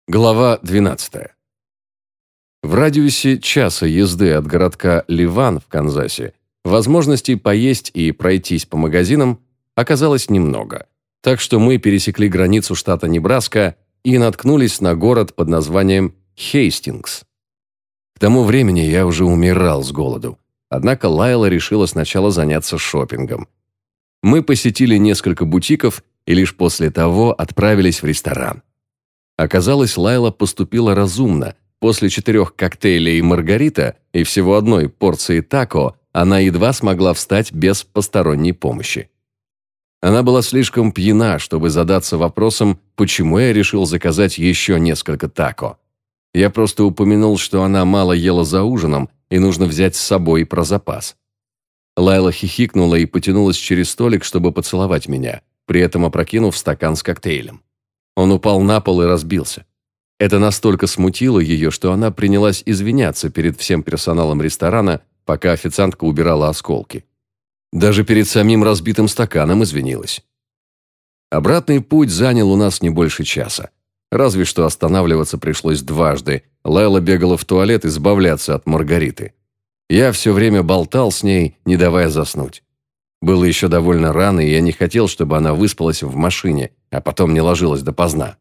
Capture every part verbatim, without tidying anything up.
Глава двенадцатая. В радиусе часа езды от городка Ливан в Канзасе возможностей поесть и пройтись по магазинам оказалось немного, так что мы пересекли границу штата Небраска и наткнулись на город под названием Хейстингс. К тому времени я уже умирал с голоду, однако Лайла решила сначала заняться шопингом. Мы посетили несколько бутиков и лишь после того отправились в ресторан. Оказалось, Лайла поступила разумно. После четырех коктейлей «Маргарита» и всего одной порции тако она едва смогла встать без посторонней помощи. Она была слишком пьяна, чтобы задаться вопросом, почему я решил заказать еще несколько тако. Я просто упомянул, что она мало ела за ужином и нужно взять с собой про запас. Лайла хихикнула и потянулась через столик, чтобы поцеловать меня, при этом опрокинув стакан с коктейлем. Он упал на пол и разбился. Это настолько смутило ее, что она принялась извиняться перед всем персоналом ресторана, пока официантка убирала осколки. Даже перед самим разбитым стаканом извинилась. Обратный путь занял у нас не больше часа. Разве что останавливаться пришлось дважды. Лайла бегала в туалет избавляться от Маргариты. Я все время болтал с ней, не давая заснуть. Было еще довольно рано, и я не хотел, чтобы она выспалась в машине, а потом не ложилась допоздна.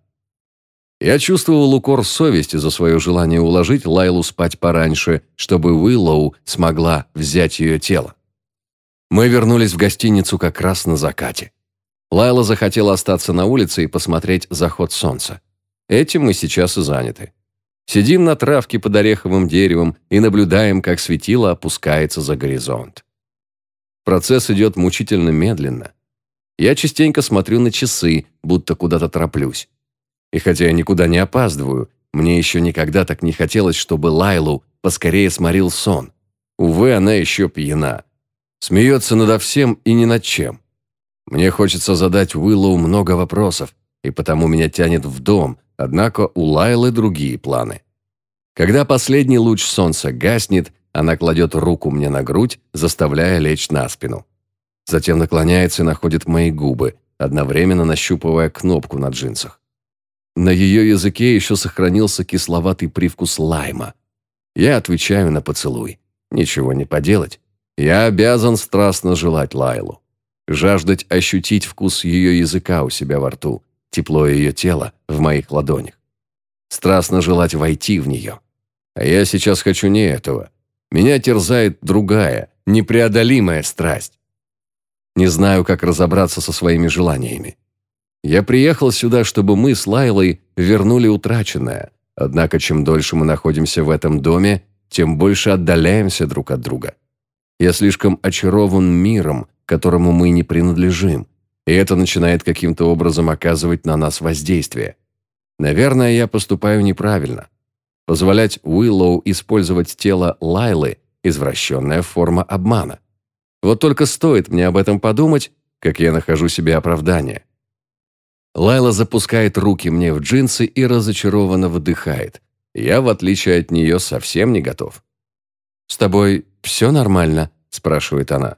Я чувствовал укор совести за свое желание уложить Лайлу спать пораньше, чтобы Уиллоу смогла взять ее тело. Мы вернулись в гостиницу как раз на закате. Лайла захотела остаться на улице и посмотреть заход солнца. Этим мы сейчас и заняты. Сидим на травке под ореховым деревом и наблюдаем, как светило опускается за горизонт. Процесс идет мучительно медленно. Я частенько смотрю на часы, будто куда-то тороплюсь. И хотя я никуда не опаздываю, мне еще никогда так не хотелось, чтобы Лайлу поскорее сморил сон. Увы, она еще пьяна. Смеется надо всем и ни над чем. Мне хочется задать Уиллоу много вопросов, и потому меня тянет в дом, однако у Лайлы другие планы. Когда последний луч солнца гаснет, она кладет руку мне на грудь, заставляя лечь на спину. Затем наклоняется и находит мои губы, одновременно нащупывая кнопку на джинсах. На ее языке еще сохранился кисловатый привкус лайма. Я отвечаю на поцелуй. Ничего не поделать. Я обязан страстно желать Лайлу. Жаждать ощутить вкус ее языка у себя во рту, тепло ее тела в моих ладонях. Страстно желать войти в нее. А я сейчас хочу не этого. Меня терзает другая, непреодолимая страсть. Не знаю, как разобраться со своими желаниями. Я приехал сюда, чтобы мы с Лайлой вернули утраченное. Однако, чем дольше мы находимся в этом доме, тем больше отдаляемся друг от друга. Я слишком очарован миром, которому мы не принадлежим, и это начинает каким-то образом оказывать на нас воздействие. Наверное, я поступаю неправильно. Позволять Уиллоу использовать тело Лайлы – извращенная форма обмана. Вот только стоит мне об этом подумать, как я нахожу себе оправдание. Лайла запускает руки мне в джинсы и разочарованно выдыхает. Я, в отличие от нее, совсем не готов. «С тобой все нормально?» – спрашивает она.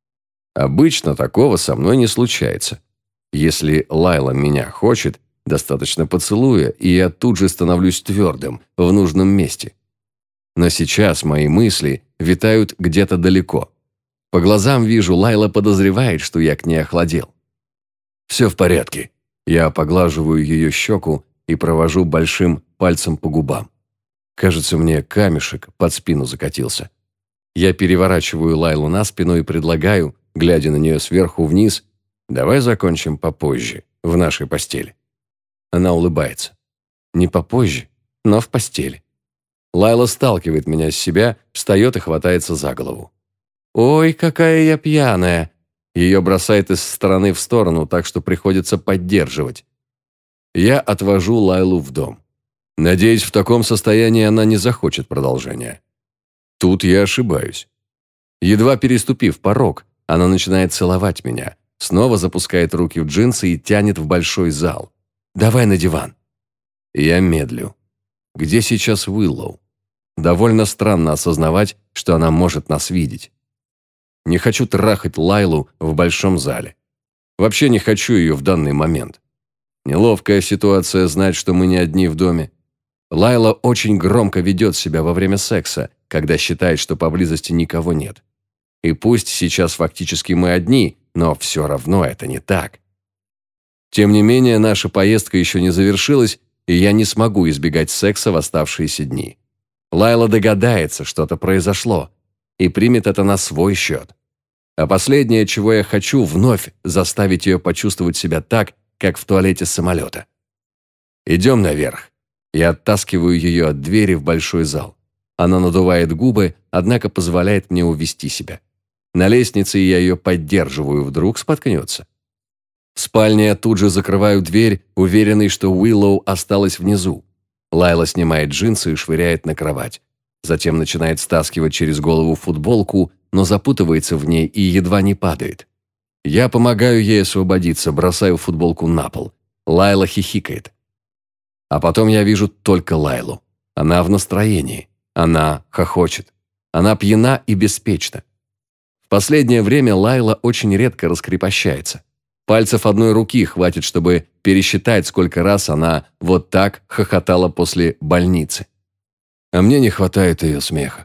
Обычно такого со мной не случается. Если Лайла меня хочет, достаточно поцелуя, и я тут же становлюсь твердым, в нужном месте. Но сейчас мои мысли витают где-то далеко. По глазам вижу, Лайла подозревает, что я к ней охладел. Все в порядке. Я поглаживаю ее щеку и провожу большим пальцем по губам. Кажется, мне камешек под спину закатился. Я переворачиваю Лайлу на спину и предлагаю, глядя на нее сверху вниз, «Давай закончим попозже, в нашей постели». Она улыбается. Не попозже, но в постели. Лайла сталкивает меня с себя, встает и хватается за голову. «Ой, какая я пьяная!» Ее бросает из стороны в сторону, так что приходится поддерживать. Я отвожу Лайлу в дом. Надеюсь, в таком состоянии она не захочет продолжения. Тут я ошибаюсь. Едва переступив порог, она начинает целовать меня, снова запускает руки в джинсы и тянет в большой зал. «Давай на диван». Я медлю. Где сейчас Уиллоу? Довольно странно осознавать, что она может нас видеть. Не хочу трахать Лайлу в большом зале. Вообще не хочу ее в данный момент. Неловкая ситуация знать, что мы не одни в доме. Лайла очень громко ведет себя во время секса, когда считает, что поблизости никого нет. И пусть сейчас фактически мы одни, но все равно это не так. Тем не менее, наша поездка еще не завершилась, и я не смогу избегать секса в оставшиеся дни. Лайла догадается, что-то произошло, и примет это на свой счет. А последнее, чего я хочу, вновь заставить ее почувствовать себя так, как в туалете самолета. «Идем наверх». Я оттаскиваю ее от двери в большой зал. Она надувает губы, однако позволяет мне увести себя. На лестнице я ее поддерживаю, вдруг споткнется. В спальне я тут же закрываю дверь, уверенный, что Уиллоу осталась внизу. Лайла снимает джинсы и швыряет на кровать. Затем начинает стаскивать через голову футболку, но запутывается в ней и едва не падает. Я помогаю ей освободиться, бросаю футболку на пол. Лайла хихикает. А потом я вижу только Лайлу. Она в настроении. Она хохочет. Она пьяна и беспечна. В последнее время Лайла очень редко раскрепощается. Пальцев одной руки хватит, чтобы пересчитать, сколько раз она вот так хохотала после больницы. А мне не хватает ее смеха.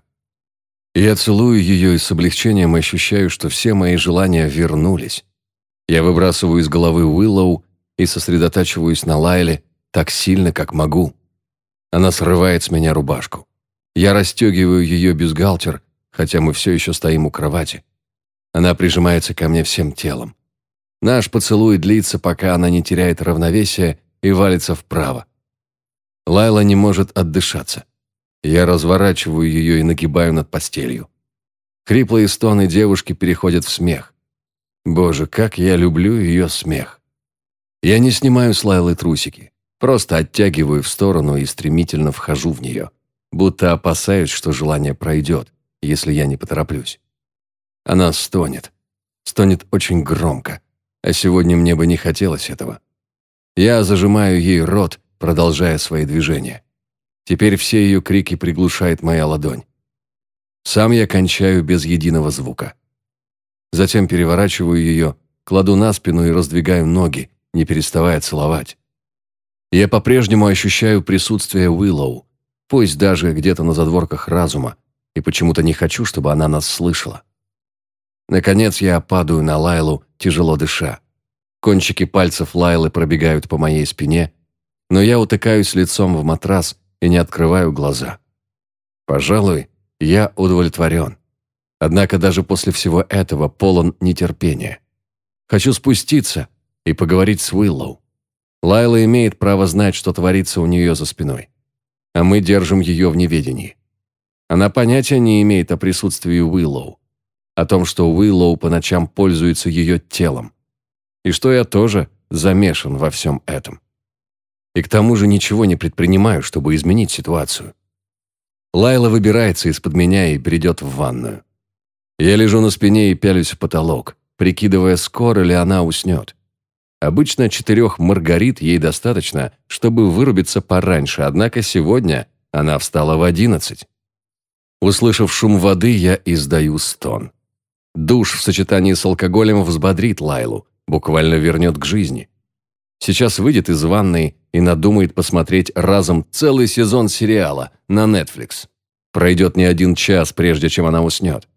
Я целую ее и с облегчением ощущаю, что все мои желания вернулись. Я выбрасываю из головы Уиллоу и сосредотачиваюсь на Лайле так сильно, как могу. Она срывает с меня рубашку. Я расстегиваю ее бюстгальтер, хотя мы все еще стоим у кровати. Она прижимается ко мне всем телом. Наш поцелуй длится, пока она не теряет равновесие и валится вправо. Лайла не может отдышаться. Я разворачиваю ее и нагибаю над постелью. Хриплые стоны девушки переходят в смех. Боже, как я люблю ее смех. Я не снимаю с Лайлы трусики, просто оттягиваю в сторону и стремительно вхожу в нее, будто опасаюсь, что желание пройдет, если я не потороплюсь. Она стонет. Стонет очень громко. А сегодня мне бы не хотелось этого. Я зажимаю ей рот, продолжая свои движения. Теперь все ее крики приглушает моя ладонь. Сам я кончаю без единого звука. Затем переворачиваю ее, кладу на спину и раздвигаю ноги, не переставая целовать. Я по-прежнему ощущаю присутствие Уиллоу, пусть даже где-то на задворках разума, и почему-то не хочу, чтобы она нас слышала. Наконец я падаю на Лайлу, тяжело дыша. Кончики пальцев Лайлы пробегают по моей спине, но я утыкаюсь лицом в матрас и не открываю глаза. Пожалуй, я удовлетворен. Однако даже после всего этого полон нетерпения. Хочу спуститься и поговорить с Уиллоу. Лайла имеет право знать, что творится у нее за спиной. А мы держим ее в неведении. Она понятия не имеет о присутствии Уиллоу. О том, что Уиллоу по ночам пользуется ее телом. И что я тоже замешан во всем этом. И к тому же ничего не предпринимаю, чтобы изменить ситуацию. Лайла выбирается из-под меня и бредет в ванную. Я лежу на спине и пялюсь в потолок, прикидывая, скоро ли она уснет. Обычно четырех маргарит ей достаточно, чтобы вырубиться пораньше, однако сегодня она встала в одиннадцать. Услышав шум воды, я издаю стон. Душ в сочетании с алкоголем взбодрит Лайлу, буквально вернет к жизни. Сейчас выйдет из ванной и надумает посмотреть разом целый сезон сериала на Netflix. Пройдет не один час, прежде чем она уснет.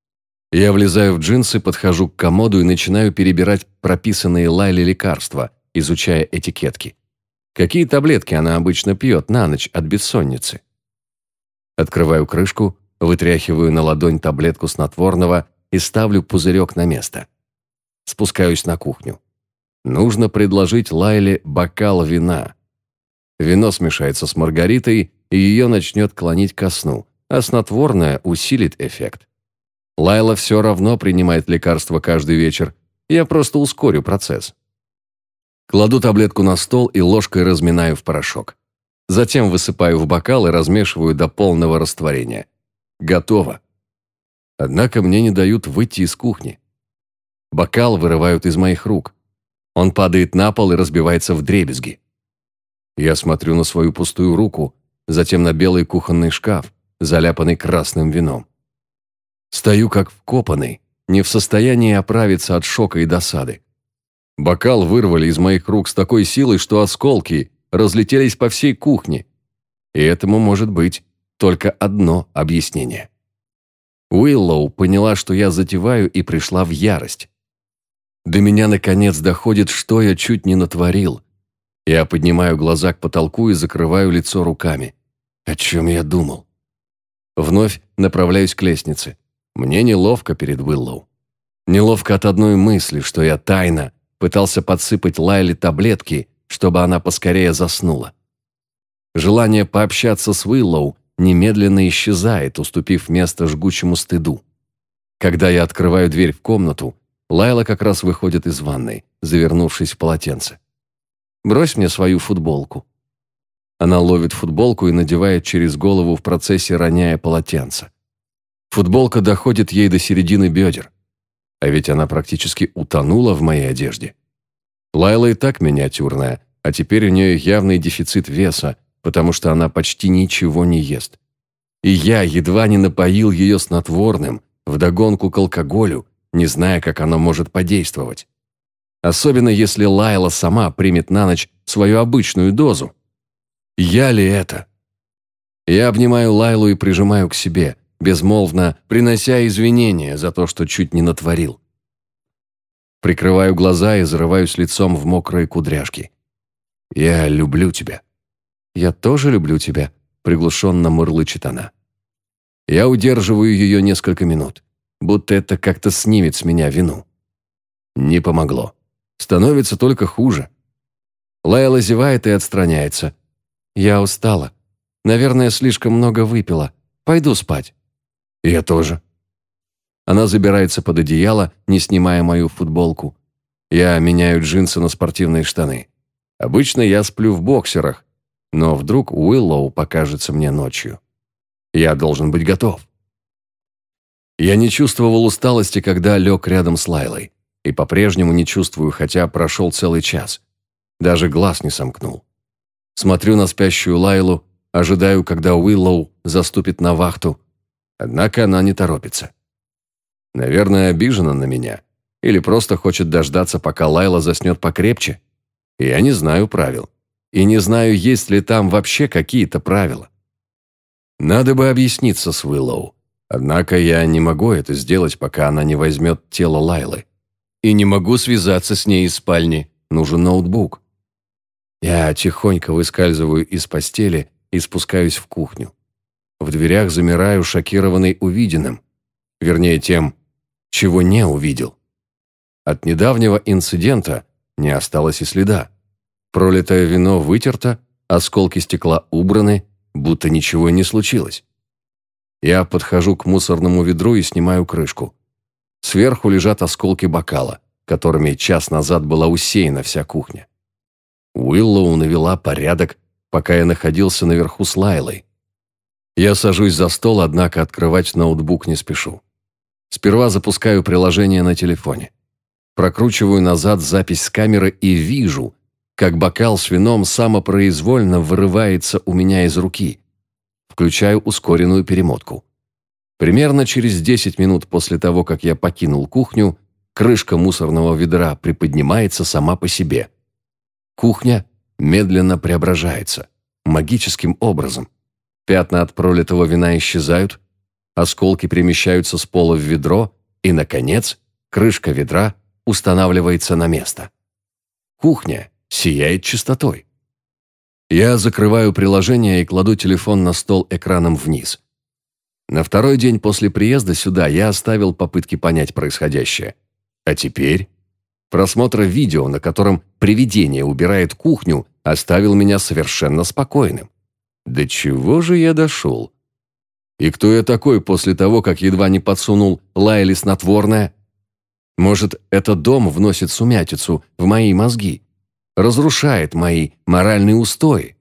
Я влезаю в джинсы, подхожу к комоду и начинаю перебирать прописанные Лайле лекарства, изучая этикетки. Какие таблетки она обычно пьет на ночь от бессонницы? Открываю крышку, вытряхиваю на ладонь таблетку снотворного и ставлю пузырек на место. Спускаюсь на кухню. Нужно предложить Лайле бокал вина. Вино смешается с маргаритой, и ее начнет клонить ко сну, а снотворное усилит эффект. Лайла все равно принимает лекарства каждый вечер, я просто ускорю процесс. Кладу таблетку на стол и ложкой разминаю в порошок. Затем высыпаю в бокал и размешиваю до полного растворения. Готово. Однако мне не дают выйти из кухни. Бокал вырывают из моих рук. Он падает на пол и разбивается вдребезги. Я смотрю на свою пустую руку, затем на белый кухонный шкаф, заляпанный красным вином. Стою как вкопанный, не в состоянии оправиться от шока и досады. Бокал вырвали из моих рук с такой силой, что осколки разлетелись по всей кухне. И этому может быть только одно объяснение. Уиллоу поняла, что я затеваю, и пришла в ярость. До меня наконец доходит, что я чуть не натворил. Я поднимаю глаза к потолку и закрываю лицо руками. О чем я думал? Вновь направляюсь к лестнице. Мне неловко перед Уиллоу. Неловко от одной мысли, что я тайно пытался подсыпать Лайле таблетки, чтобы она поскорее заснула. Желание пообщаться с Уиллоу немедленно исчезает, уступив место жгучему стыду. Когда я открываю дверь в комнату, Лайла как раз выходит из ванной, завернувшись в полотенце. «Брось мне свою футболку». Она ловит футболку и надевает через голову в процессе, роняя полотенце. Футболка доходит ей до середины бедер. А ведь она практически утонула в моей одежде. Лайла и так миниатюрная, а теперь у нее явный дефицит веса, потому что она почти ничего не ест. И я едва не напоил ее снотворным, вдогонку к алкоголю, не зная, как оно может подействовать. Особенно если Лайла сама примет на ночь свою обычную дозу. Я ли это? Я обнимаю Лайлу и прижимаю к себе, безмолвно принося извинения за то, что чуть не натворил. Прикрываю глаза и зарываюсь лицом в мокрые кудряшки. «Я люблю тебя». «Я тоже люблю тебя», — приглушенно мурлычет она. Я удерживаю ее несколько минут, будто это как-то снимет с меня вину. Не помогло. Становится только хуже. Лайла зевает и отстраняется. «Я устала. Наверное, слишком много выпила. Пойду спать». «Я тоже». Она забирается под одеяло, не снимая мою футболку. Я меняю джинсы на спортивные штаны. Обычно я сплю в боксерах, но вдруг Уиллоу покажется мне ночью. Я должен быть готов. Я не чувствовал усталости, когда лег рядом с Лайлой. И по-прежнему не чувствую, хотя прошел целый час. Даже глаз не сомкнул. Смотрю на спящую Лайлу, ожидаю, когда Уиллоу заступит на вахту. Однако она не торопится. Наверное, обижена на меня. Или просто хочет дождаться, пока Лайла заснет покрепче. Я не знаю правил. И не знаю, есть ли там вообще какие-то правила. Надо бы объясниться с Уиллоу. Однако я не могу это сделать, пока она не возьмет тело Лайлы. И не могу связаться с ней из спальни. Нужен ноутбук. Я тихонько выскальзываю из постели и спускаюсь в кухню. В дверях замираю, шокированный увиденным. Вернее, тем, чего не увидел. От недавнего инцидента не осталось и следа. Пролитое вино вытерто, осколки стекла убраны, будто ничего и не случилось. Я подхожу к мусорному ведру и снимаю крышку. Сверху лежат осколки бокала, которыми час назад была усеяна вся кухня. Уиллоу навела порядок, пока я находился наверху с Лайлой. Я сажусь за стол, однако открывать ноутбук не спешу. Сперва запускаю приложение на телефоне. Прокручиваю назад запись с камеры и вижу, как бокал с вином самопроизвольно вырывается у меня из руки. Включаю ускоренную перемотку. Примерно через десять минут после того, как я покинул кухню, крышка мусорного ведра приподнимается сама по себе. Кухня медленно преображается, магическим образом. Пятна от пролитого вина исчезают, осколки перемещаются с пола в ведро, и, наконец, крышка ведра устанавливается на место. Кухня сияет чистотой. Я закрываю приложение и кладу телефон на стол экраном вниз. На второй день после приезда сюда я оставил попытки понять происходящее. А теперь просмотр видео, на котором привидение убирает кухню, оставил меня совершенно спокойным. До чего же я дошел? И кто я такой после того, как едва не подсунул Лайле снотворное? Может, этот дом вносит сумятицу в мои мозги, разрушает мои моральные устои?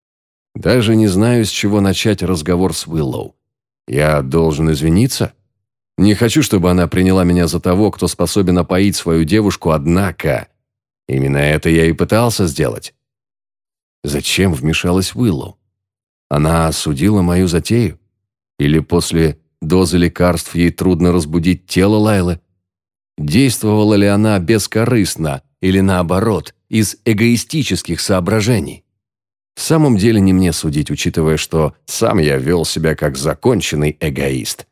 Даже не знаю, с чего начать разговор с Уиллоу. Я должен извиниться? Не хочу, чтобы она приняла меня за того, кто способен опоить свою девушку, однако именно это я и пытался сделать. Зачем вмешалась Уиллоу? Она осудила мою затею? Или после дозы лекарств ей трудно разбудить тело Лайлы? Действовала ли она бескорыстно или, наоборот, из эгоистических соображений? В самом деле не мне судить, учитывая, что сам я вел себя как законченный эгоист.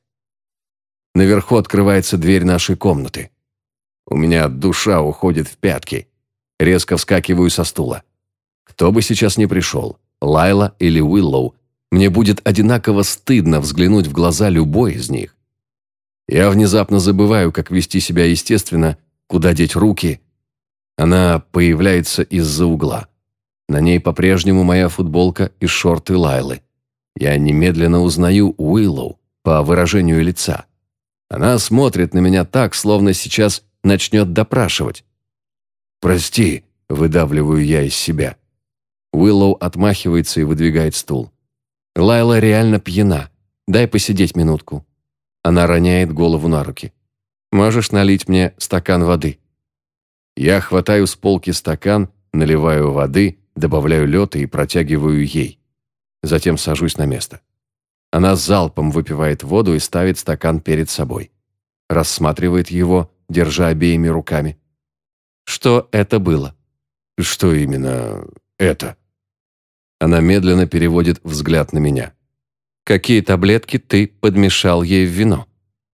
Наверху открывается дверь нашей комнаты. У меня душа уходит в пятки. Резко вскакиваю со стула. Кто бы сейчас ни пришел, Лайла или Уиллоу, мне будет одинаково стыдно взглянуть в глаза любой из них. Я внезапно забываю, как вести себя естественно, куда деть руки. Она появляется из-за угла. На ней по-прежнему моя футболка и шорты Лайлы. Я немедленно узнаю Уиллоу по выражению лица. Она смотрит на меня так, словно сейчас начнет допрашивать. «Прости», — выдавливаю я из себя. Уиллоу отмахивается и выдвигает стул. «Лайла реально пьяна. Дай посидеть минутку». Она роняет голову на руки. «Можешь налить мне стакан воды?» Я хватаю с полки стакан, наливаю воды, добавляю лёд и протягиваю ей. Затем сажусь на место. Она залпом выпивает воду и ставит стакан перед собой. Рассматривает его, держа обеими руками. «Что это было?» «Что именно это?» Она медленно переводит взгляд на меня. «Какие таблетки ты подмешал ей в вино?»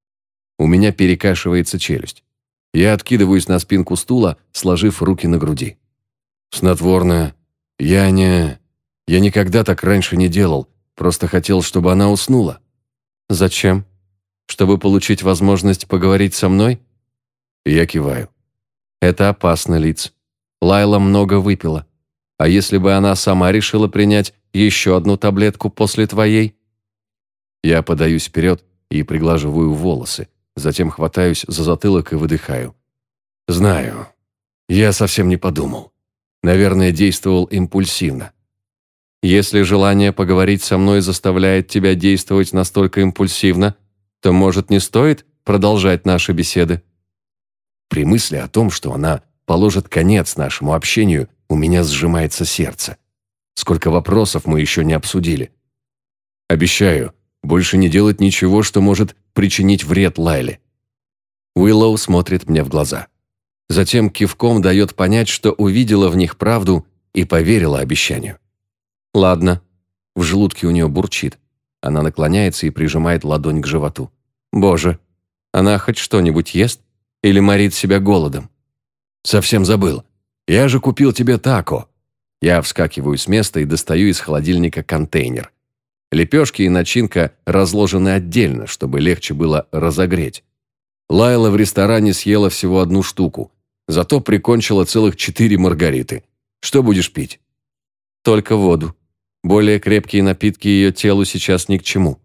У меня перекашивается челюсть. Я откидываюсь на спинку стула, сложив руки на груди. «Снотворное. Я не... Я никогда так раньше не делал. Просто хотел, чтобы она уснула». «Зачем? Чтобы получить возможность поговорить со мной?» Я киваю. «Это опасно, Лиц. Лайла много выпила. А если бы она сама решила принять еще одну таблетку после твоей?» Я подаюсь вперед и приглаживаю волосы, затем хватаюсь за затылок и выдыхаю. «Знаю. Я совсем не подумал. Наверное, действовал импульсивно». «Если желание поговорить со мной заставляет тебя действовать настолько импульсивно, то, может, не стоит продолжать наши беседы?» При мысли о том, что она положит конец нашему общению, у меня сжимается сердце. Сколько вопросов мы еще не обсудили. Обещаю, больше не делать ничего, что может причинить вред Лайле. Уиллоу смотрит мне в глаза. Затем кивком дает понять, что увидела в них правду и поверила обещанию. «Ладно». В желудке у нее бурчит. Она наклоняется и прижимает ладонь к животу. «Боже, она хоть что-нибудь ест? Или морит себя голодом?» «Совсем забыл. Я же купил тебе тако». Я вскакиваю с места и достаю из холодильника контейнер. Лепешки и начинка разложены отдельно, чтобы легче было разогреть. Лайла в ресторане съела всего одну штуку, зато прикончила целых четыре маргариты. Что будешь пить? Только воду. Более крепкие напитки ее телу сейчас ни к чему.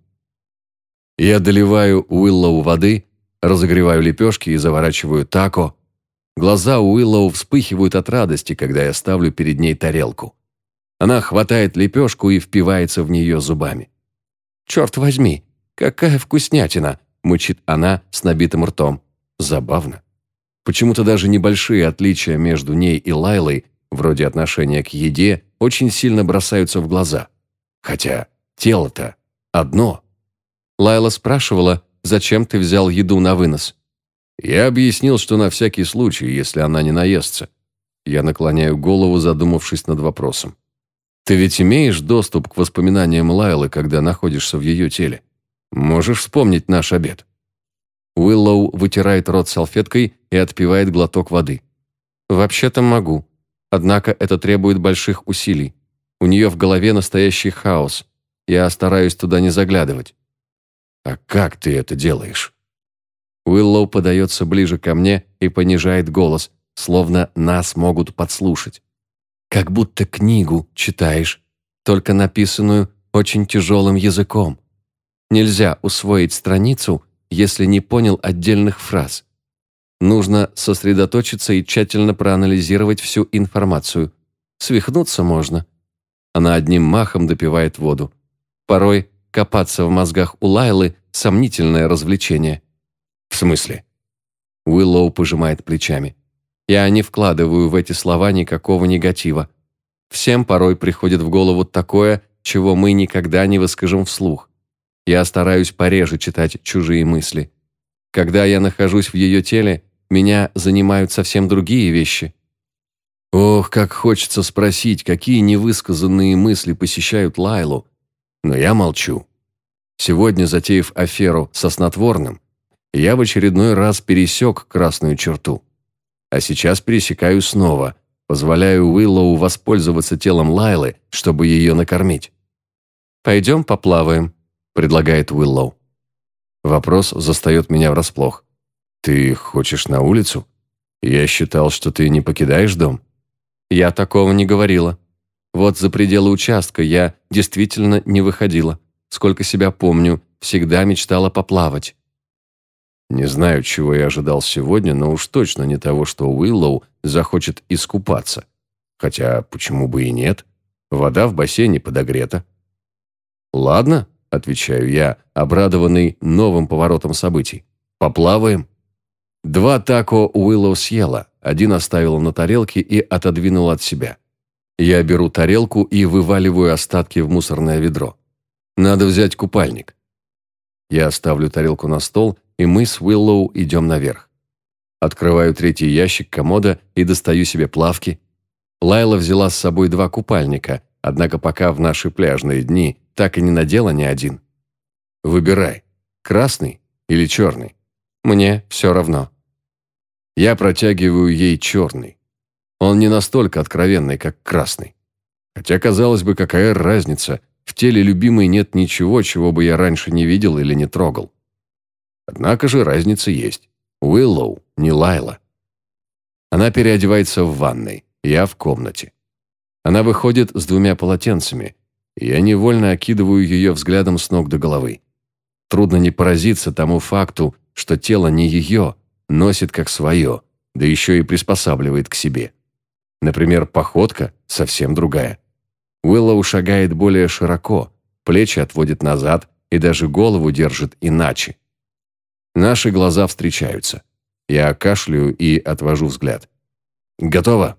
Я доливаю Уиллоу воды, разогреваю лепешки и заворачиваю тако. Глаза Уиллоу вспыхивают от радости, когда я ставлю перед ней тарелку. Она хватает лепешку и впивается в нее зубами. «Черт возьми, какая вкуснятина!» – мычит она с набитым ртом. Забавно. Почему-то даже небольшие отличия между ней и Лайлой, вроде отношения к еде, очень сильно бросаются в глаза. Хотя тело-то одно. Лайла спрашивала, зачем ты взял еду на вынос. Я объяснил, что на всякий случай, если она не наестся. Я наклоняю голову, задумавшись над вопросом. Ты ведь имеешь доступ к воспоминаниям Лайлы, когда находишься в ее теле? Можешь вспомнить наш обед?» Уиллоу вытирает рот салфеткой и отпивает глоток воды. «Вообще-то могу. Однако это требует больших усилий. У нее в голове настоящий хаос. Я стараюсь туда не заглядывать». «А как ты это делаешь?» Уиллоу подается ближе ко мне и понижает голос, словно нас могут подслушать. «Как будто книгу читаешь, только написанную очень тяжелым языком. Нельзя усвоить страницу, если не понял отдельных фраз. Нужно сосредоточиться и тщательно проанализировать всю информацию. Свихнуться можно». Она одним махом допивает воду. Порой копаться в мозгах у Лайлы – сомнительное развлечение. «В смысле?» Уиллоу пожимает плечами. «Я не вкладываю в эти слова никакого негатива. Всем порой приходит в голову такое, чего мы никогда не выскажем вслух. Я стараюсь пореже читать чужие мысли. Когда я нахожусь в ее теле, меня занимают совсем другие вещи». Ох, как хочется спросить, какие невысказанные мысли посещают Лайлу, но я молчу. Сегодня, затеяв аферу со снотворным, я в очередной раз пересек красную черту. А сейчас пересекаю снова, позволяю Уиллоу воспользоваться телом Лайлы, чтобы ее накормить. «Пойдем поплаваем», — предлагает Уиллоу. Вопрос застает меня врасплох. «Ты хочешь на улицу? Я считал, что ты не покидаешь дом». «Я такого не говорила. Вот за пределы участка я действительно не выходила. Сколько себя помню, всегда мечтала поплавать». Не знаю, чего я ожидал сегодня, но уж точно не того, что Уиллоу захочет искупаться. Хотя, почему бы и нет? Вода в бассейне подогрета. «Ладно», — отвечаю я, обрадованный новым поворотом событий. «Поплаваем». Два тако Уиллоу съела, один оставила на тарелке и отодвинула от себя. Я беру тарелку и вываливаю остатки в мусорное ведро. Надо взять купальник. Я ставлю тарелку на стол, и мы с Уиллоу идем наверх. Открываю третий ящик комода и достаю себе плавки. Лайла взяла с собой два купальника, однако пока в наши пляжные дни так и не надела ни один. Выбирай, красный или черный. Мне все равно. Я протягиваю ей черный. Он не настолько откровенный, как красный. Хотя, казалось бы, какая разница, в теле любимой нет ничего, чего бы я раньше не видел или не трогал. Однако же разница есть. Уиллоу, не Лайла. Она переодевается в ванной, я в комнате. Она выходит с двумя полотенцами, и я невольно окидываю ее взглядом с ног до головы. Трудно не поразиться тому факту, что тело не ее, носит как свое, да еще и приспосабливает к себе. Например, походка совсем другая. Уиллоу шагает более широко, плечи отводит назад и даже голову держит иначе. Наши глаза встречаются. Я кашляю и отвожу взгляд. «Готово?»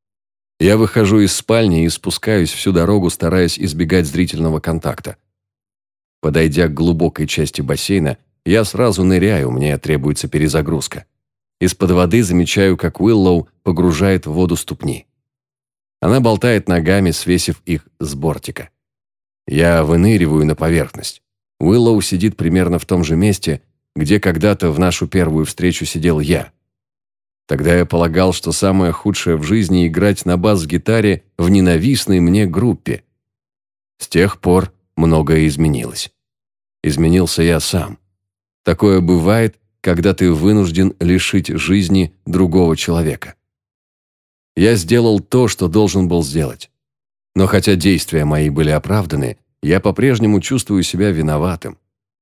Я выхожу из спальни и спускаюсь всю дорогу, стараясь избегать зрительного контакта. Подойдя к глубокой части бассейна, я сразу ныряю, мне требуется перезагрузка. Из-под воды замечаю, как Уиллоу погружает в воду ступни. Она болтает ногами, свесив их с бортика. Я выныриваю на поверхность. Уиллоу сидит примерно в том же месте, где когда-то в нашу первую встречу сидел я. Тогда я полагал, что самое худшее в жизни — играть на бас-гитаре в ненавистной мне группе. С тех пор многое изменилось. Изменился я сам. Такое бывает, когда ты вынужден лишить жизни другого человека. Я сделал то, что должен был сделать. Но хотя действия мои были оправданы, я по-прежнему чувствую себя виноватым.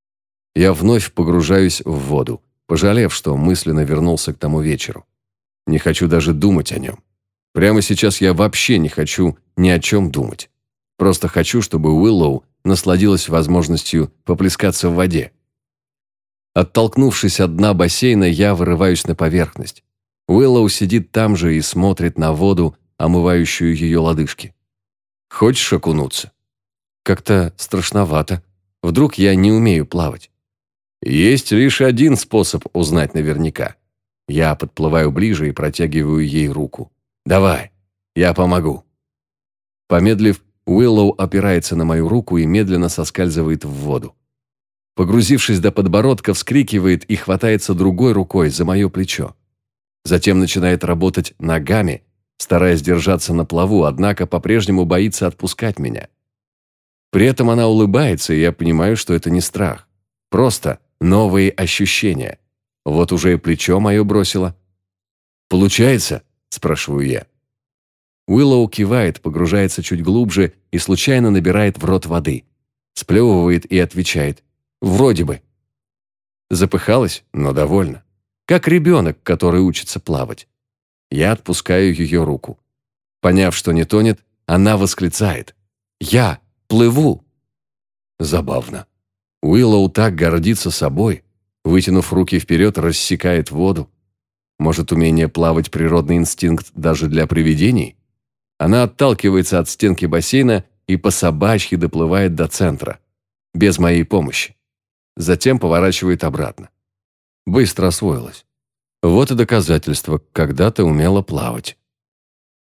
Я вновь погружаюсь в воду, пожалев, что мысленно вернулся к тому вечеру. Не хочу даже думать о нем. Прямо сейчас я вообще не хочу ни о чем думать. Просто хочу, чтобы Уиллоу насладилась возможностью поплескаться в воде. Оттолкнувшись от дна бассейна, я вырываюсь на поверхность. Уиллоу сидит там же и смотрит на воду, омывающую ее лодыжки. «Хочешь окунуться?» «Как-то страшновато. Вдруг я не умею плавать?» «Есть лишь один способ узнать наверняка». Я подплываю ближе и протягиваю ей руку. «Давай, я помогу». Помедлив, Уиллоу опирается на мою руку и медленно соскальзывает в воду. Погрузившись до подбородка, вскрикивает и хватается другой рукой за мое плечо. Затем начинает работать ногами, стараясь держаться на плаву, однако по-прежнему боится отпускать меня. При этом она улыбается, и я понимаю, что это не страх. Просто новые ощущения. Вот уже и плечо мое бросило. «Получается?» – спрашиваю я. Уиллоу кивает, погружается чуть глубже и случайно набирает в рот воды. Сплевывает и отвечает: «Вроде бы». Запыхалась, но довольна. Как ребенок, который учится плавать. Я отпускаю ее руку. Поняв, что не тонет, она восклицает: «Я плыву!» Забавно. Уиллоу так гордится собой. Вытянув руки вперед, рассекает воду. Может, умение плавать — природный инстинкт даже для привидений? Она отталкивается от стенки бассейна и по собачьи доплывает до центра. Без моей помощи. Затем поворачивает обратно. Быстро освоилась. Вот и доказательство, когда-то умела плавать.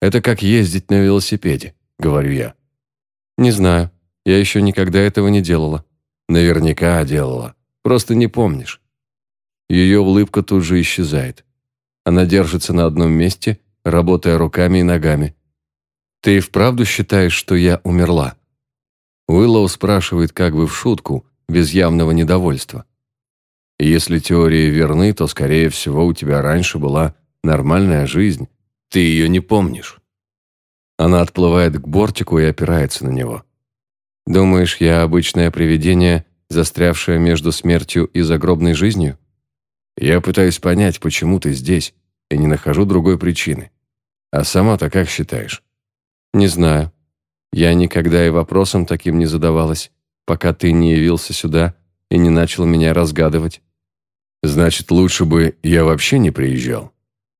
Это как ездить на велосипеде, говорю я. Не знаю, я еще никогда этого не делала. Наверняка делала, просто не помнишь. Ее улыбка тут же исчезает. Она держится на одном месте, работая руками и ногами. «Ты и вправду считаешь, что я умерла?» Уиллоу спрашивает как бы в шутку, без явного недовольства. «Если теории верны, то, скорее всего, у тебя раньше была нормальная жизнь. Ты ее не помнишь». Она отплывает к бортику и опирается на него. «Думаешь, я обычное привидение, застрявшее между смертью и загробной жизнью? Я пытаюсь понять, почему ты здесь, и не нахожу другой причины. А сама-то как считаешь?» «Не знаю. Я никогда и вопросом таким не задавалась, пока ты не явился сюда и не начал меня разгадывать». «Значит, лучше бы я вообще не приезжал?»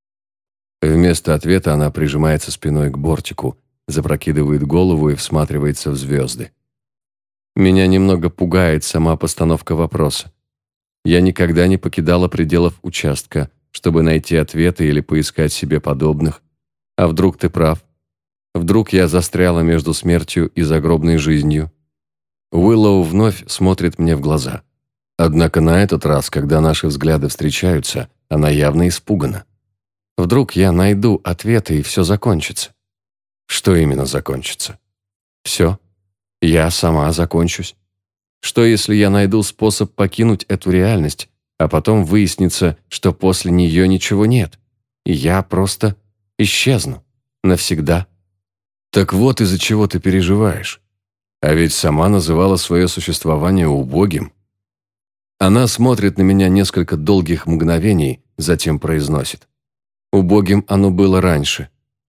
Вместо ответа она прижимается спиной к бортику, запрокидывает голову и всматривается в звезды. Меня немного пугает сама постановка вопроса. Я никогда не покидала пределов участка, чтобы найти ответы или поискать себе подобных. А вдруг ты прав? Вдруг я застряла между смертью и загробной жизнью? Уиллоу вновь смотрит мне в глаза. Однако на этот раз, когда наши взгляды встречаются, она явно испугана. Вдруг я найду ответы, и все закончится. Что именно закончится? Все. Я сама закончусь. Что, если я найду способ покинуть эту реальность, а потом выяснится, что после нее ничего нет, и я просто исчезну навсегда? Так вот из-за чего ты переживаешь. А ведь сама называла свое существование убогим. Она смотрит на меня несколько долгих мгновений, затем произносит: «Убогим оно было раньше»,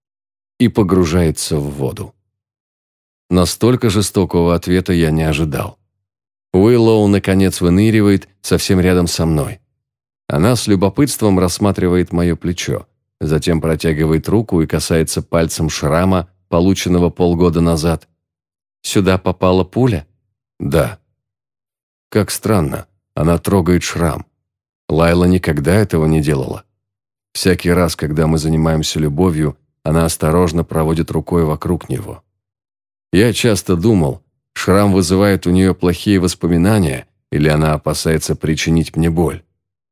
и погружается в воду. Настолько жестокого ответа я не ожидал. Уиллоу, наконец, выныривает совсем рядом со мной. Она с любопытством рассматривает мое плечо, затем протягивает руку и касается пальцем шрама, полученного полгода назад. «Сюда попала пуля?» «Да». Как странно, она трогает шрам. Лайла никогда этого не делала. Всякий раз, когда мы занимаемся любовью, она осторожно проводит рукой вокруг него. Я часто думал, шрам вызывает у нее плохие воспоминания, или она опасается причинить мне боль.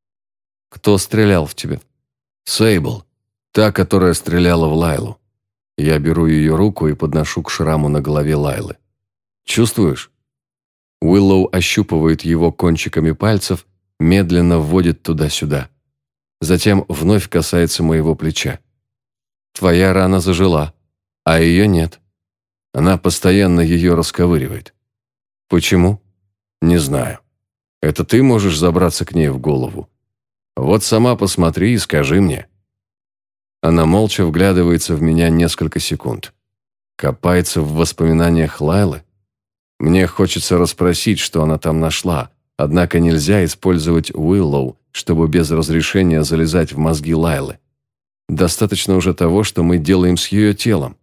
«Кто стрелял в тебя?» «Сейбл, та, которая стреляла в Лайлу». Я беру ее руку и подношу к шраму на голове Лайлы. «Чувствуешь?» Уиллоу ощупывает его кончиками пальцев, медленно вводит туда-сюда. Затем вновь касается моего плеча. «Твоя рана зажила, а ее нет». Она постоянно ее расковыривает. «Почему?» «Не знаю. Это ты можешь забраться к ней в голову. Вот сама посмотри и скажи мне». Она молча вглядывается в меня несколько секунд. Копается в воспоминаниях Лайлы. Мне хочется расспросить, что она там нашла, однако нельзя использовать Уиллоу, чтобы без разрешения залезать в мозги Лайлы. Достаточно уже того, что мы делаем с ее телом.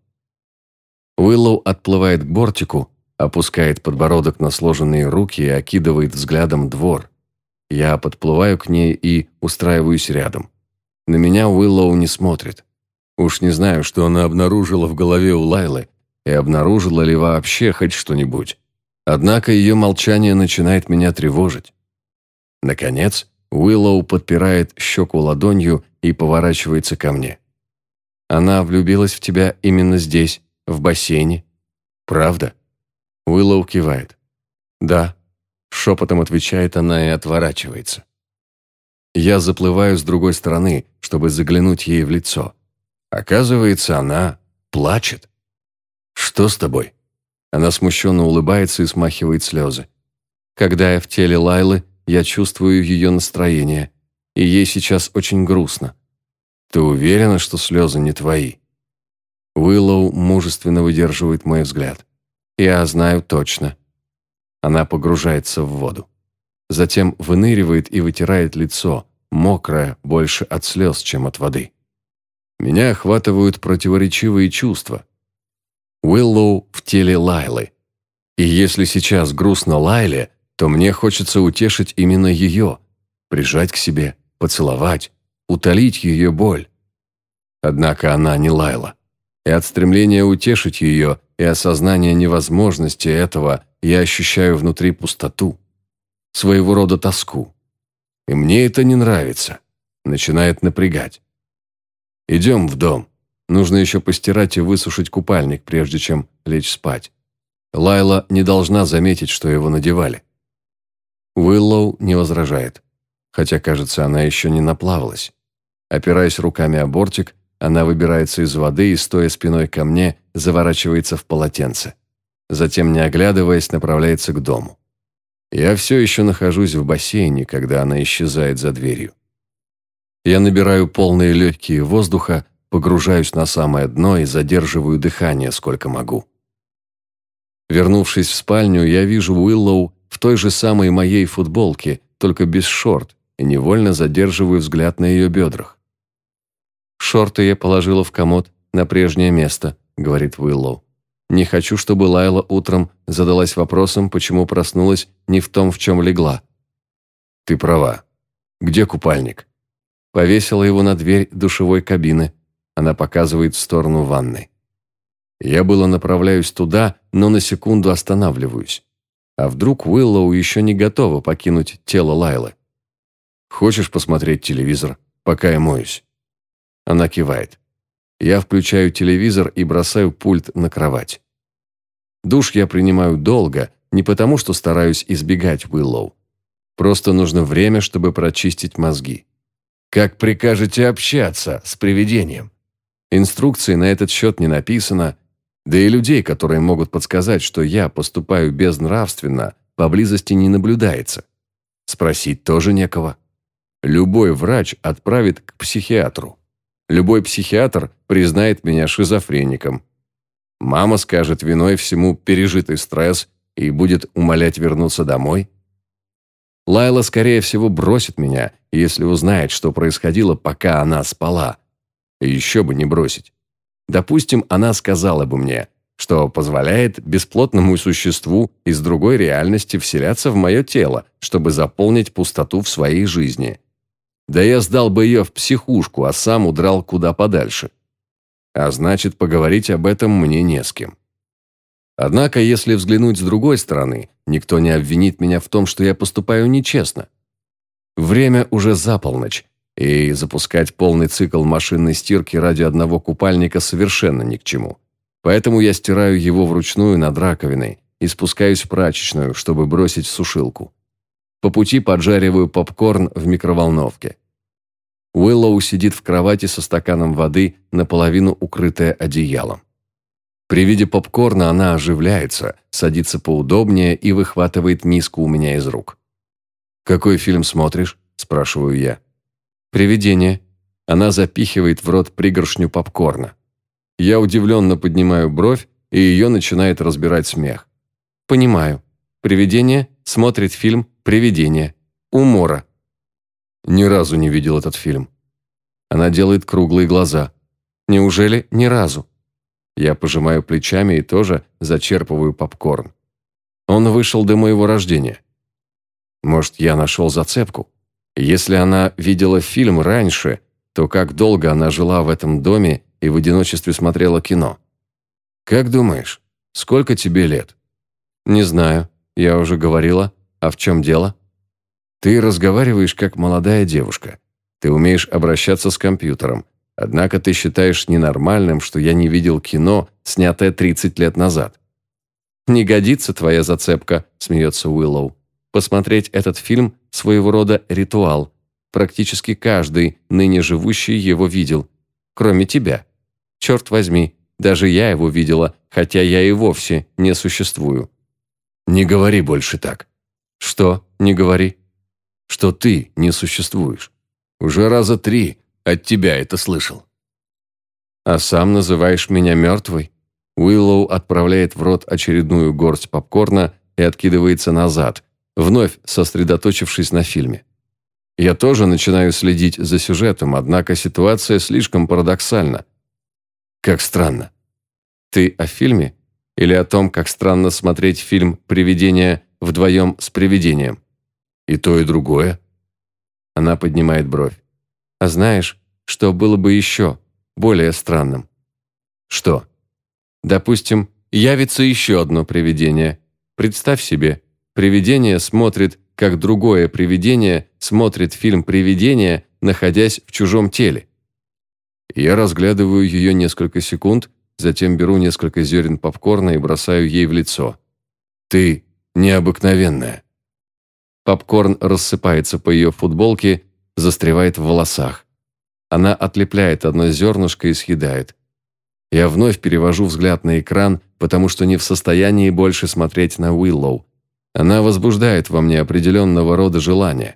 Уиллоу отплывает к бортику, опускает подбородок на сложенные руки и окидывает взглядом двор. Я подплываю к ней и устраиваюсь рядом. На меня Уиллоу не смотрит. Уж не знаю, что она обнаружила в голове у Лайлы, и обнаружила ли вообще хоть что-нибудь. Однако ее молчание начинает меня тревожить. Наконец, Уиллоу подпирает щеку ладонью и поворачивается ко мне. «Она влюбилась в тебя именно здесь, в бассейне. Правда?» Уиллоу кивает. «Да», — шепотом отвечает она и отворачивается. Я заплываю с другой стороны, чтобы заглянуть ей в лицо. Оказывается, она плачет. «Что с тобой?» Она смущенно улыбается и смахивает слезы. «Когда я в теле Лайлы, я чувствую ее настроение, и ей сейчас очень грустно». «Ты уверена, что слезы не твои?» Уиллоу мужественно выдерживает мой взгляд. «Я знаю точно». Она погружается в воду. Затем выныривает и вытирает лицо, мокрое больше от слез, чем от воды. Меня охватывают противоречивые чувства. Уиллоу в теле Лайлы. И если сейчас грустно Лайле, то мне хочется утешить именно ее, прижать к себе, поцеловать, утолить ее боль. Однако она не Лайла. И от стремления утешить ее и осознания невозможности этого я ощущаю внутри пустоту, своего рода тоску. И мне это не нравится, начинает напрягать. Идем в дом. Нужно еще постирать и высушить купальник, прежде чем лечь спать. Лайла не должна заметить, что его надевали. Уиллоу не возражает, хотя, кажется, она еще не наплавалась. Опираясь руками о бортик, она выбирается из воды и, стоя спиной ко мне, заворачивается в полотенце. Затем, не оглядываясь, направляется к дому. Я все еще нахожусь в бассейне, когда она исчезает за дверью. Я набираю полные легкие воздуха, погружаюсь на самое дно и задерживаю дыхание, сколько могу. Вернувшись в спальню, я вижу Уиллоу в той же самой моей футболке, только без шорт, и невольно задерживаю взгляд на ее бедрах. «Шорты я положила в комод на прежнее место», — говорит Уиллоу. «Не хочу, чтобы Лайла утром задалась вопросом, почему проснулась не в том, в чем легла». «Ты права. Где купальник?» Повесила его на дверь душевой кабины. Она показывает в сторону ванной. Я было направляюсь туда, но на секунду останавливаюсь. А вдруг Уиллоу еще не готова покинуть тело Лайлы? «Хочешь посмотреть телевизор, пока я моюсь?» Она кивает. Я включаю телевизор и бросаю пульт на кровать. Душ я принимаю долго, не потому что стараюсь избегать Уиллоу. Просто нужно время, чтобы прочистить мозги. «Как прикажете общаться с привидением?» Инструкции на этот счет не написано, да и людей, которые могут подсказать, что я поступаю безнравственно, поблизости не наблюдается. Спросить тоже некого. Любой врач отправит к психиатру. Любой психиатр признает меня шизофреником. Мама скажет виной всему пережитый стресс и будет умолять вернуться домой. Лайла, скорее всего, бросит меня, если узнает, что происходило, пока она спала. И еще бы не бросить. Допустим, она сказала бы мне, что позволяет бесплотному существу из другой реальности вселяться в мое тело, чтобы заполнить пустоту в своей жизни. Да я сдал бы ее в психушку, а сам удрал куда подальше. А значит, поговорить об этом мне не с кем. Однако, если взглянуть с другой стороны, никто не обвинит меня в том, что я поступаю нечестно. Время уже за полночь, и запускать полный цикл машинной стирки ради одного купальника совершенно ни к чему. Поэтому я стираю его вручную над раковиной и спускаюсь в прачечную, чтобы бросить в сушилку. По пути поджариваю попкорн в микроволновке. Уиллоу сидит в кровати со стаканом воды, наполовину укрытая одеялом. При виде попкорна она оживляется, садится поудобнее и выхватывает миску у меня из рук. «Какой фильм смотришь?» – спрашиваю я. «Привидение». Она запихивает в рот пригоршню попкорна. Я удивленно поднимаю бровь, и ее начинает разбирать смех. «Понимаю. Привидение смотрит фильм «Привидение». Умора». Ни разу не видел этот фильм. Она делает круглые глаза. «Неужели ни разу?» Я пожимаю плечами и тоже зачерпываю попкорн. Он вышел до моего рождения. Может, я нашел зацепку? Если она видела фильм раньше, то как долго она жила в этом доме и в одиночестве смотрела кино? Как думаешь, сколько тебе лет? Не знаю, я уже говорила. А в чем дело? Ты разговариваешь как молодая девушка. Ты умеешь обращаться с компьютером. Однако ты считаешь ненормальным, что я не видел кино, снятое тридцать лет назад. «Не годится твоя зацепка», – смеется Уиллоу. «Посмотреть этот фильм – своего рода ритуал. Практически каждый, ныне живущий, его видел. Кроме тебя. Черт возьми, даже я его видела, хотя я и вовсе не существую». «Не говори больше так». «Что не говори?» «Что ты не существуешь. Уже раза три от тебя это слышал». «А сам называешь меня мертвой?» Уиллоу отправляет в рот очередную горсть попкорна и откидывается назад, вновь сосредоточившись на фильме. Я тоже начинаю следить за сюжетом, однако ситуация слишком парадоксальна. Как странно. Ты о фильме или о том, как странно смотреть фильм «Привидение» вдвоем с привидением? И то, и другое. Она поднимает бровь. А знаешь, что было бы еще более странным? Что? Допустим, явится еще одно привидение. Представь себе, привидение смотрит, как другое привидение смотрит фильм «Привидение», находясь в чужом теле. Я разглядываю ее несколько секунд, затем беру несколько зерен попкорна и бросаю ей в лицо. «Ты необыкновенная». Попкорн рассыпается по ее футболке, застревает в волосах. Она отлепляет одно зернышко и съедает. Я вновь перевожу взгляд на экран, потому что не в состоянии больше смотреть на Уиллоу. Она возбуждает во мне определенного рода желания.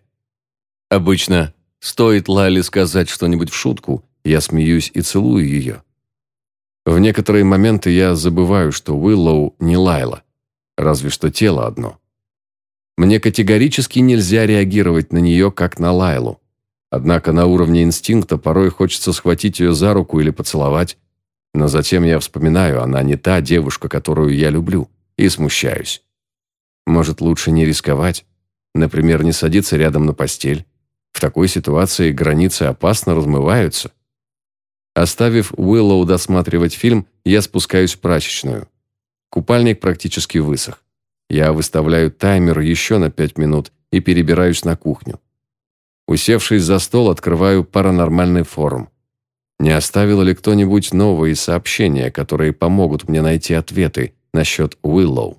Обычно, стоит Лайле сказать что-нибудь в шутку, я смеюсь и целую ее. В некоторые моменты я забываю, что Уиллоу не Лайла, разве что тело одно. Мне категорически нельзя реагировать на нее, как на Лайлу. Однако на уровне инстинкта порой хочется схватить ее за руку или поцеловать, но затем я вспоминаю, она не та девушка, которую я люблю, и смущаюсь. Может, лучше не рисковать? Например, не садиться рядом на постель? В такой ситуации границы опасно размываются. Оставив Уиллоу досматривать фильм, я спускаюсь в прачечную. Купальник практически высох. Я выставляю таймер еще на пять минут и перебираюсь на кухню. Усевшись за стол, открываю паранормальный форум. Не оставил ли кто-нибудь новые сообщения, которые помогут мне найти ответы насчет Уиллоу?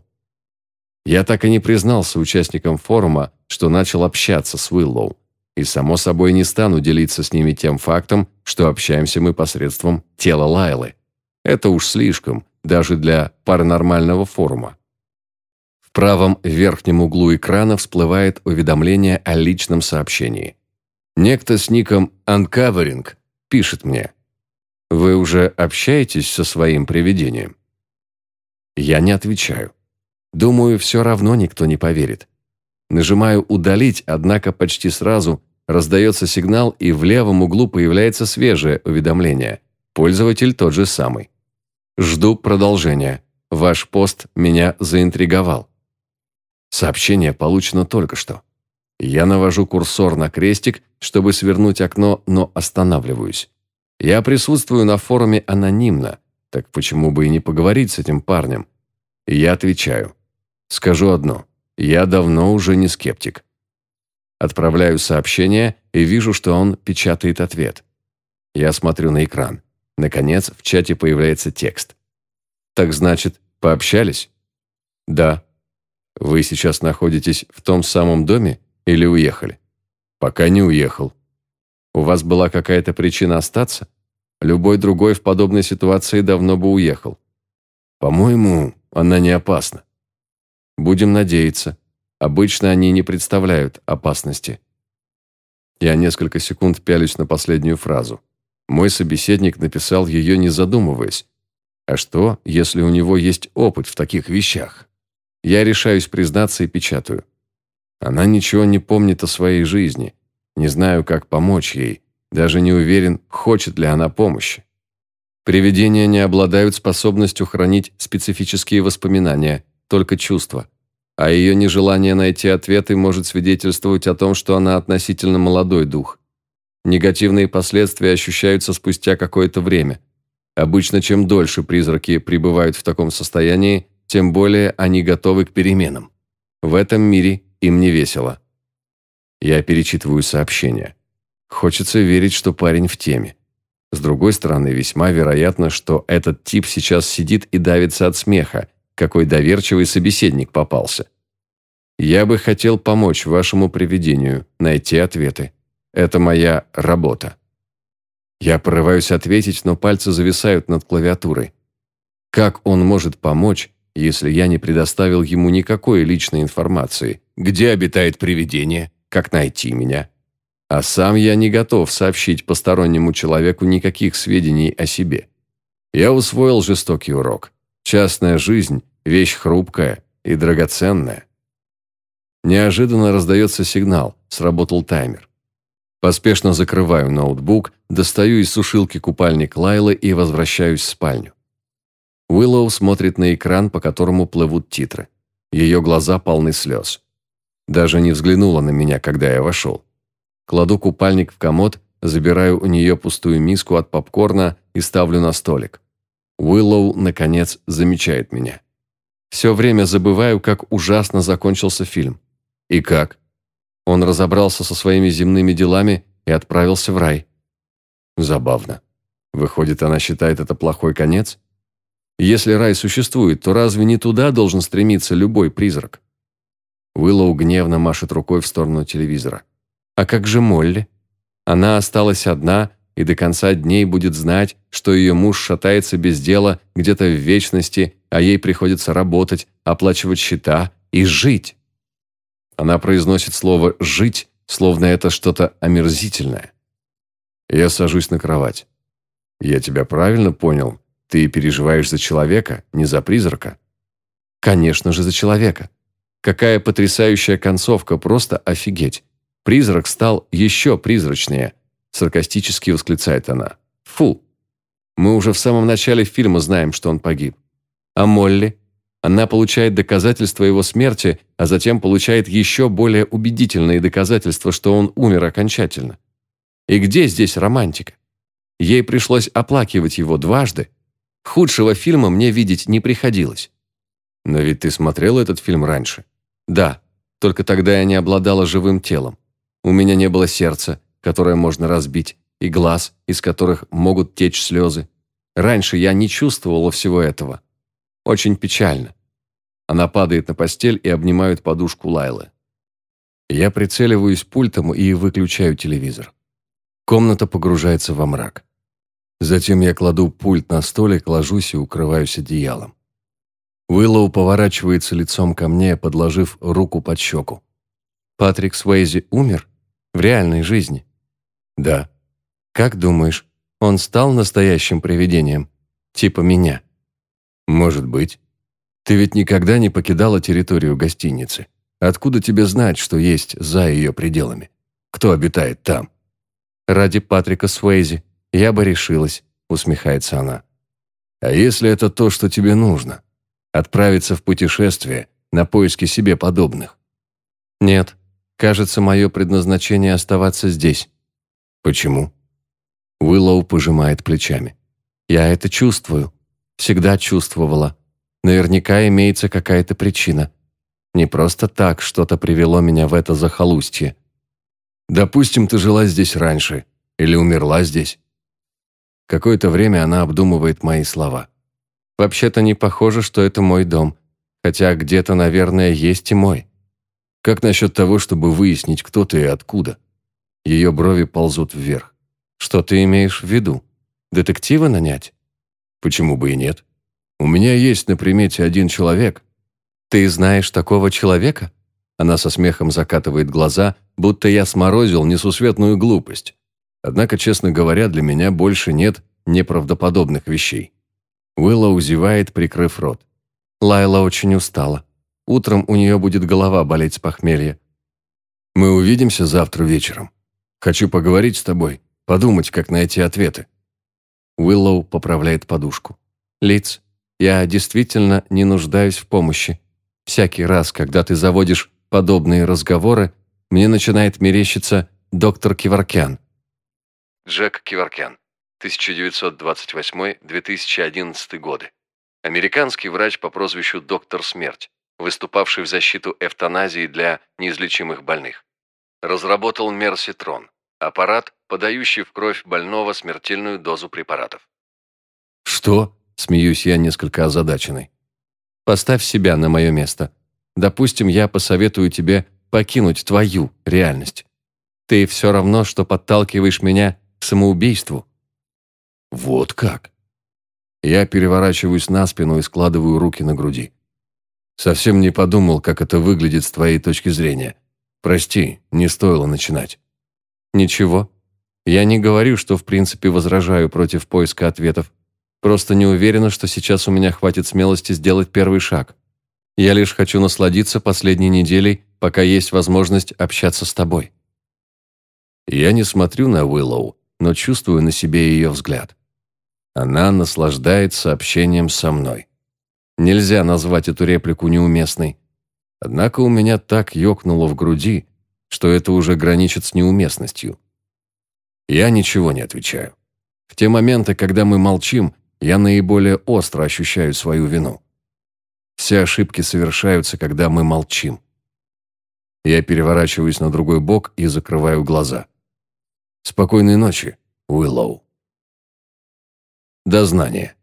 Я так и не признался участникам форума, что начал общаться с Уиллоу, и, само собой, не стану делиться с ними тем фактом, что общаемся мы посредством тела Лайлы. Это уж слишком, даже для паранормального форума. В правом верхнем углу экрана всплывает уведомление о личном сообщении. Некто с ником Uncovering пишет мне: «Вы уже общаетесь со своим привидением?» Я не отвечаю. Думаю, все равно никто не поверит. Нажимаю «Удалить», однако почти сразу раздается сигнал, и в левом углу появляется свежее уведомление. Пользователь тот же самый. Жду продолжения. Ваш пост меня заинтриговал. Сообщение получено только что. Я навожу курсор на крестик, чтобы свернуть окно, но останавливаюсь. Я присутствую на форуме анонимно, так почему бы и не поговорить с этим парнем? И я отвечаю. Скажу одно. Я давно уже не скептик. Отправляю сообщение и вижу, что он печатает ответ. Я смотрю на экран. Наконец, в чате появляется текст. «Так значит, пообщались?» «Да». «Вы сейчас находитесь в том самом доме или уехали?» «Пока не уехал». «У вас была какая-то причина остаться? Любой другой в подобной ситуации давно бы уехал». «По-моему, она не опасна». «Будем надеяться. Обычно они не представляют опасности». Я несколько секунд пялюсь на последнюю фразу. Мой собеседник написал ее, не задумываясь. А что, если у него есть опыт в таких вещах? Я решаюсь признаться и печатаю. Она ничего не помнит о своей жизни. Не знаю, как помочь ей. Даже не уверен, хочет ли она помощи. Привидения не обладают способностью хранить специфические воспоминания, только чувства. А ее нежелание найти ответы может свидетельствовать о том, что она относительно молодой дух. Негативные последствия ощущаются спустя какое-то время. Обычно, чем дольше призраки пребывают в таком состоянии, тем более они готовы к переменам. В этом мире им не весело. Я перечитываю сообщение. Хочется верить, что парень в теме. С другой стороны, весьма вероятно, что этот тип сейчас сидит и давится от смеха, какой доверчивый собеседник попался. Я бы хотел помочь вашему привидению найти ответы. Это моя работа. Я порываюсь ответить, но пальцы зависают над клавиатурой. Как он может помочь, если я не предоставил ему никакой личной информации? Где обитает привидение? Как найти меня? А сам я не готов сообщить постороннему человеку никаких сведений о себе. Я усвоил жестокий урок. Частная жизнь – вещь хрупкая и драгоценная. Неожиданно раздается сигнал, сработал таймер. Поспешно закрываю ноутбук, достаю из сушилки купальник Лайлы и возвращаюсь в спальню. Уиллоу смотрит на экран, по которому плывут титры. Ее глаза полны слез. Даже не взглянула на меня, когда я вошел. Кладу купальник в комод, забираю у нее пустую миску от попкорна и ставлю на столик. Уиллоу, наконец, замечает меня. Все время забываю, как ужасно закончился фильм. И как? Он разобрался со своими земными делами и отправился в рай. Забавно. Выходит, она считает это плохой конец? Если рай существует, то разве не туда должен стремиться любой призрак? Уиллоу гневно машет рукой в сторону телевизора. А как же Молли? Она осталась одна и до конца дней будет знать, что ее муж шатается без дела где-то в вечности, а ей приходится работать, оплачивать счета и жить. Она произносит слово «жить», словно это что-то омерзительное. Я сажусь на кровать. Я тебя правильно понял? Ты переживаешь за человека, не за призрака? Конечно же, за человека. Какая потрясающая концовка, просто офигеть. Призрак стал еще призрачнее, саркастически восклицает она. Фу. Мы уже в самом начале фильма знаем, что он погиб. А Молли? Она получает доказательства его смерти, а затем получает еще более убедительные доказательства, что он умер окончательно. И где здесь романтика? Ей пришлось оплакивать его дважды. Худшего фильма мне видеть не приходилось. Но ведь ты смотрел этот фильм раньше? Да, только тогда я не обладала живым телом. У меня не было сердца, которое можно разбить, и глаз, из которых могут течь слезы. Раньше я не чувствовала всего этого. Очень печально. Она падает на постель и обнимает подушку Лайлы. Я прицеливаюсь пультом и выключаю телевизор. Комната погружается во мрак. Затем я кладу пульт на столик, ложусь и укрываюсь одеялом. Уиллоу поворачивается лицом ко мне, подложив руку под щеку. «Патрик Суэйзи умер? В реальной жизни?» «Да». «Как думаешь, он стал настоящим привидением? Типа меня?» «Может быть. Ты ведь никогда не покидала территорию гостиницы. Откуда тебе знать, что есть за ее пределами? Кто обитает там?» «Ради Патрика Суэйзи я бы решилась», — усмехается она. «А если это то, что тебе нужно? Отправиться в путешествие на поиски себе подобных?» «Нет, кажется, мое предназначение оставаться здесь». «Почему?» Уиллоу пожимает плечами. «Я это чувствую. Всегда чувствовала. Наверняка имеется какая-то причина. Не просто так что-то привело меня в это захолустье». «Допустим, ты жила здесь раньше или умерла здесь?» Какое-то время она обдумывает мои слова. «Вообще-то не похоже, что это мой дом. Хотя где-то, наверное, есть и мой». «Как насчет того, чтобы выяснить, кто ты и откуда?» Ее брови ползут вверх. «Что ты имеешь в виду? Детектива нанять?» «Почему бы и нет? У меня есть на примете один человек». «Ты знаешь такого человека?» Она со смехом закатывает глаза, будто я сморозил несусветную глупость. Однако, честно говоря, для меня больше нет неправдоподобных вещей. Уиллоу зевает, прикрыв рот. Лайла очень устала. Утром у нее будет голова болеть с похмелья. «Мы увидимся завтра вечером. Хочу поговорить с тобой, подумать, как найти ответы». Уиллоу поправляет подушку. «Лиц, я действительно не нуждаюсь в помощи. Всякий раз, когда ты заводишь подобные разговоры, мне начинает мерещиться доктор Кеворкян». Джек Кеворкян, тысяча девятьсот двадцать восьмой — две тысячи одиннадцатый годы. Американский врач по прозвищу Доктор Смерть, выступавший в защиту эвтаназии для неизлечимых больных. Разработал Мерситрон, аппарат, подающий в кровь больного смертельную дозу препаратов. «Что?» – смеюсь я, несколько озадаченный. «Поставь себя на мое место. Допустим, я посоветую тебе покинуть твою реальность. Ты все равно, что подталкиваешь меня к самоубийству». «Вот как?» Я переворачиваюсь на спину и складываю руки на груди. «Совсем не подумал, как это выглядит с твоей точки зрения. Прости, не стоило начинать». «Ничего. Я не говорю, что в принципе возражаю против поиска ответов. Просто не уверена, что сейчас у меня хватит смелости сделать первый шаг. Я лишь хочу насладиться последней неделей, пока есть возможность общаться с тобой». Я не смотрю на Уиллоу, но чувствую на себе ее взгляд. Она наслаждается общением со мной. Нельзя назвать эту реплику неуместной. Однако у меня так ёкнуло в груди, что это уже граничит с неуместностью. Я ничего не отвечаю. В те моменты, когда мы молчим, я наиболее остро ощущаю свою вину. Все ошибки совершаются, когда мы молчим. Я переворачиваюсь на другой бок и закрываю глаза. Спокойной ночи, Уиллоу. Дознание.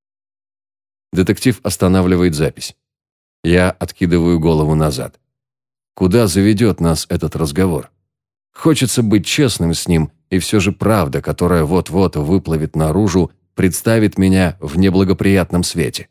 Детектив останавливает запись. Я откидываю голову назад. Куда заведет нас этот разговор? Хочется быть честным с ним, и все же правда, которая вот-вот выплывет наружу, представит меня в неблагоприятном свете.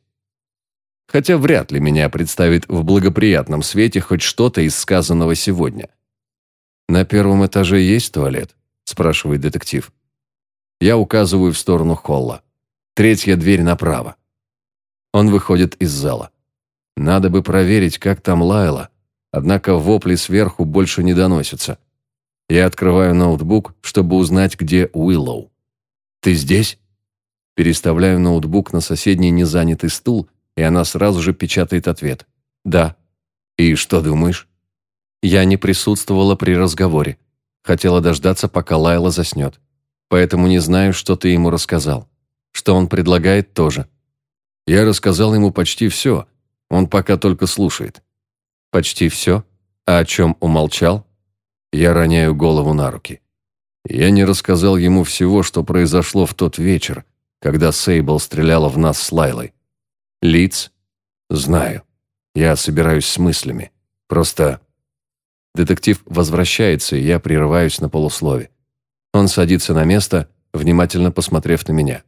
Хотя вряд ли меня представит в благоприятном свете хоть что-то из сказанного сегодня. «На первом этаже есть туалет?» – спрашивает детектив. Я указываю в сторону холла. Третья дверь направо. Он выходит из зала. Надо бы проверить, как там Лайла, однако вопли сверху больше не доносятся. Я открываю ноутбук, чтобы узнать, где Уиллоу. «Ты здесь?» Переставляю ноутбук на соседний незанятый стул, и она сразу же печатает ответ. «Да». «И что думаешь?» Я не присутствовала при разговоре. Хотела дождаться, пока Лайла заснет. Поэтому не знаю, что ты ему рассказал. Что он предлагает тоже. Я рассказал ему почти все. Он пока только слушает. Почти все? А о чем умолчал? Я роняю голову на руки. Я не рассказал ему всего, что произошло в тот вечер, когда Сейбл стреляла в нас с Лайлой. Лиц? Знаю. Я собираюсь с мыслями. Просто... Детектив возвращается, и я прерываюсь на полуслове. Он садится на место, внимательно посмотрев на меня.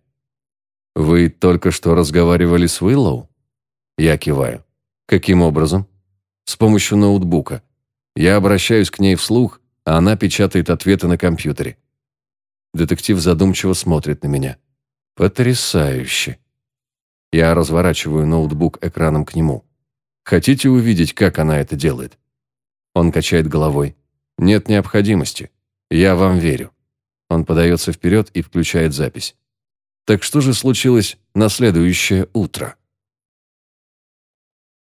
«Вы только что разговаривали с Уиллоу?» Я киваю. «Каким образом?» «С помощью ноутбука. Я обращаюсь к ней вслух, а она печатает ответы на компьютере». Детектив задумчиво смотрит на меня. «Потрясающе!» Я разворачиваю ноутбук экраном к нему. «Хотите увидеть, как она это делает?» Он качает головой. «Нет необходимости. Я вам верю». Он подается вперед и включает запись. «Так что же случилось на следующее утро?»